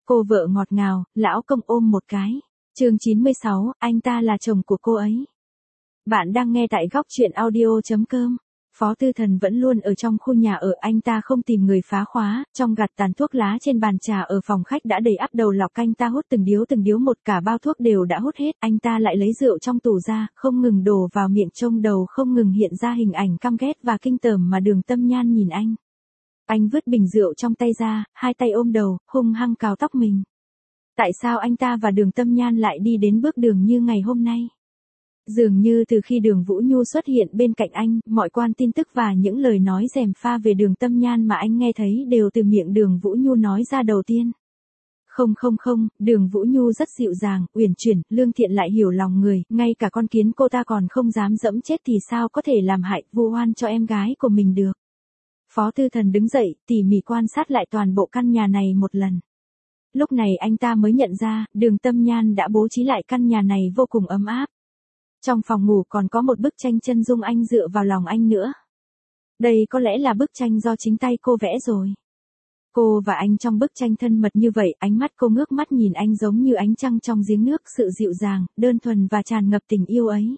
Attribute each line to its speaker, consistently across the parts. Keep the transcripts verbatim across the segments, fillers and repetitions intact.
Speaker 1: Cô vợ ngọt ngào, lão công ôm một cái. Chương chín mươi sáu, anh ta là chồng của cô ấy. Bạn đang nghe tại góc truyện audio chấm com. Phó Tư Thần vẫn luôn ở trong khu nhà ở, anh ta không tìm người phá khóa, trong gạt tàn thuốc lá trên bàn trà ở phòng khách đã đầy ắp đầu lọc, anh ta hút từng điếu từng điếu một, cả bao thuốc đều đã hút hết, anh ta lại lấy rượu trong tủ ra, không ngừng đổ vào miệng, trong đầu không ngừng hiện ra hình ảnh căm ghét và kinh tởm mà Đường Tâm Nhan nhìn anh. Anh vứt bình rượu trong tay ra, hai tay ôm đầu, hung hăng cào tóc mình. Tại sao anh ta và Đường Tâm Nhan lại đi đến bước đường như ngày hôm nay? Dường như từ khi Đường Vũ Nhu xuất hiện bên cạnh anh, mọi quan tin tức và những lời nói gièm pha về Đường Tâm Nhan mà anh nghe thấy đều từ miệng Đường Vũ Nhu nói ra đầu tiên. Không không không, Đường Vũ Nhu rất dịu dàng, uyển chuyển, lương thiện lại hiểu lòng người, ngay cả con kiến cô ta còn không dám dẫm chết thì sao có thể làm hại, vu oan cho em gái của mình được. Phó Tư Thần đứng dậy, tỉ mỉ quan sát lại toàn bộ căn nhà này một lần. Lúc này anh ta mới nhận ra, Đường Tâm Nhan đã bố trí lại căn nhà này vô cùng ấm áp. Trong phòng ngủ còn có một bức tranh chân dung anh dựa vào lòng anh nữa. Đây có lẽ là bức tranh do chính tay cô vẽ rồi. Cô và anh trong bức tranh thân mật như vậy, ánh mắt cô ngước mắt nhìn anh giống như ánh trăng trong giếng nước, sự dịu dàng, đơn thuần và tràn ngập tình yêu ấy.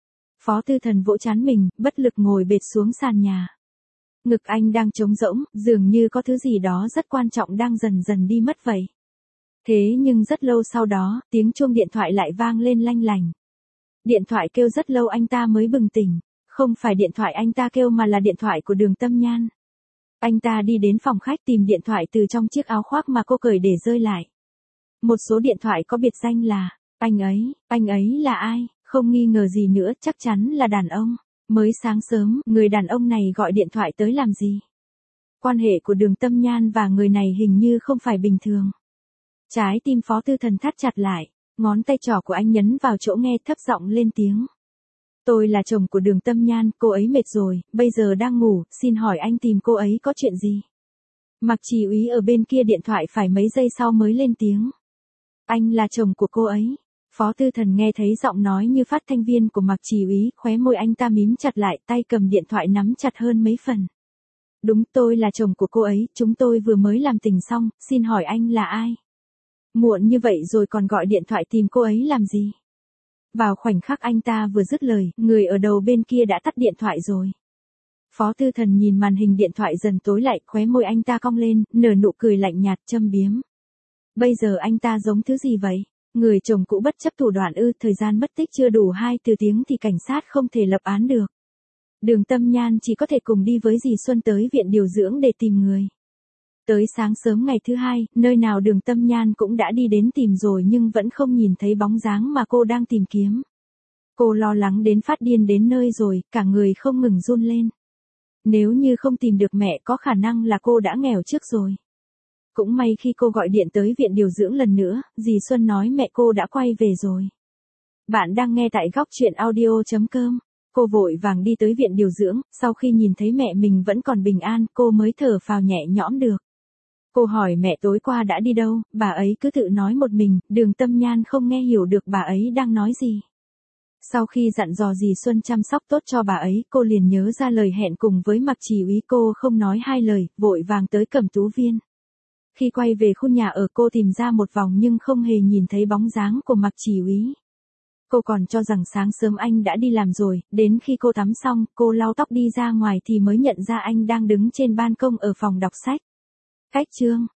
Speaker 1: Phó Tư Thần vỗ trán mình, bất lực ngồi bệt xuống sàn nhà. Ngực anh đang trống rỗng, dường như có thứ gì đó rất quan trọng đang dần dần đi mất vậy. Thế nhưng rất lâu sau đó, tiếng chuông điện thoại lại vang lên lanh lành. Điện thoại kêu rất lâu anh ta mới bừng tỉnh, không phải điện thoại anh ta kêu mà là điện thoại của Đường Tâm Nhan. Anh ta đi đến phòng khách tìm điện thoại từ trong chiếc áo khoác mà cô cởi để rơi lại. Một số điện thoại có biệt danh là, anh ấy, anh ấy là ai, không nghi ngờ gì nữa, chắc chắn là đàn ông. Mới sáng sớm, người đàn ông này gọi điện thoại tới làm gì? Quan hệ của Đường Tâm Nhan và người này hình như không phải bình thường. Trái tim Phó Tư Thần thắt chặt lại, ngón tay trỏ của anh nhấn vào chỗ nghe, thấp giọng lên tiếng. Tôi là chồng của Đường Tâm Nhan, cô ấy mệt rồi, bây giờ đang ngủ, xin hỏi anh tìm cô ấy có chuyện gì? Mạc Chỉ Úy ở bên kia điện thoại phải mấy giây sau mới lên tiếng. Anh là chồng của cô ấy. Phó Tư Thần nghe thấy giọng nói như phát thanh viên của Mạc Chỉ Úy, khóe môi anh ta mím chặt lại, tay cầm điện thoại nắm chặt hơn mấy phần. Đúng, tôi là chồng của cô ấy, chúng tôi vừa mới làm tình xong, xin hỏi anh là ai? Muộn như vậy rồi còn gọi điện thoại tìm cô ấy làm gì? Vào khoảnh khắc anh ta vừa dứt lời, người ở đầu bên kia đã tắt điện thoại rồi. Phó Tư Thần nhìn màn hình điện thoại dần tối lại, khóe môi anh ta cong lên, nở nụ cười lạnh nhạt châm biếm. Bây giờ anh ta giống thứ gì vậy? Người chồng cũ bất chấp thủ đoạn ư? Thời gian mất tích chưa đủ hai từ tiếng thì cảnh sát không thể lập án được. Đường Tâm Nhan chỉ có thể cùng đi với dì Xuân tới viện điều dưỡng để tìm người. Tới sáng sớm ngày thứ hai, nơi nào Đường Tâm Nhan cũng đã đi đến tìm rồi nhưng vẫn không nhìn thấy bóng dáng mà cô đang tìm kiếm. Cô lo lắng đến phát điên đến nơi rồi, cả người không ngừng run lên. Nếu như không tìm được mẹ có khả năng là cô đã nghèo trước rồi. Cũng may khi cô gọi điện tới viện điều dưỡng lần nữa, dì Xuân nói mẹ cô đã quay về rồi. Bạn đang nghe tại góc truyện audio chấm com. Cô vội vàng đi tới viện điều dưỡng, sau khi nhìn thấy mẹ mình vẫn còn bình an, cô mới thở phào nhẹ nhõm được. Cô hỏi mẹ tối qua đã đi đâu, bà ấy cứ tự nói một mình, Đường Tâm Nhan không nghe hiểu được bà ấy đang nói gì. Sau khi dặn dò dì Xuân chăm sóc tốt cho bà ấy, cô liền nhớ ra lời hẹn cùng với Mạc Chỉ Úy, cô không nói hai lời, vội vàng tới Cẩm Tú Viên. Khi quay về khu nhà ở cô tìm ra một vòng nhưng không hề nhìn thấy bóng dáng của Mạc Chỉ Úy. Cô còn cho rằng sáng sớm anh đã đi làm rồi, đến khi cô tắm xong, cô lau tóc đi ra ngoài thì mới nhận ra anh đang đứng trên ban công ở phòng đọc sách. Cách chương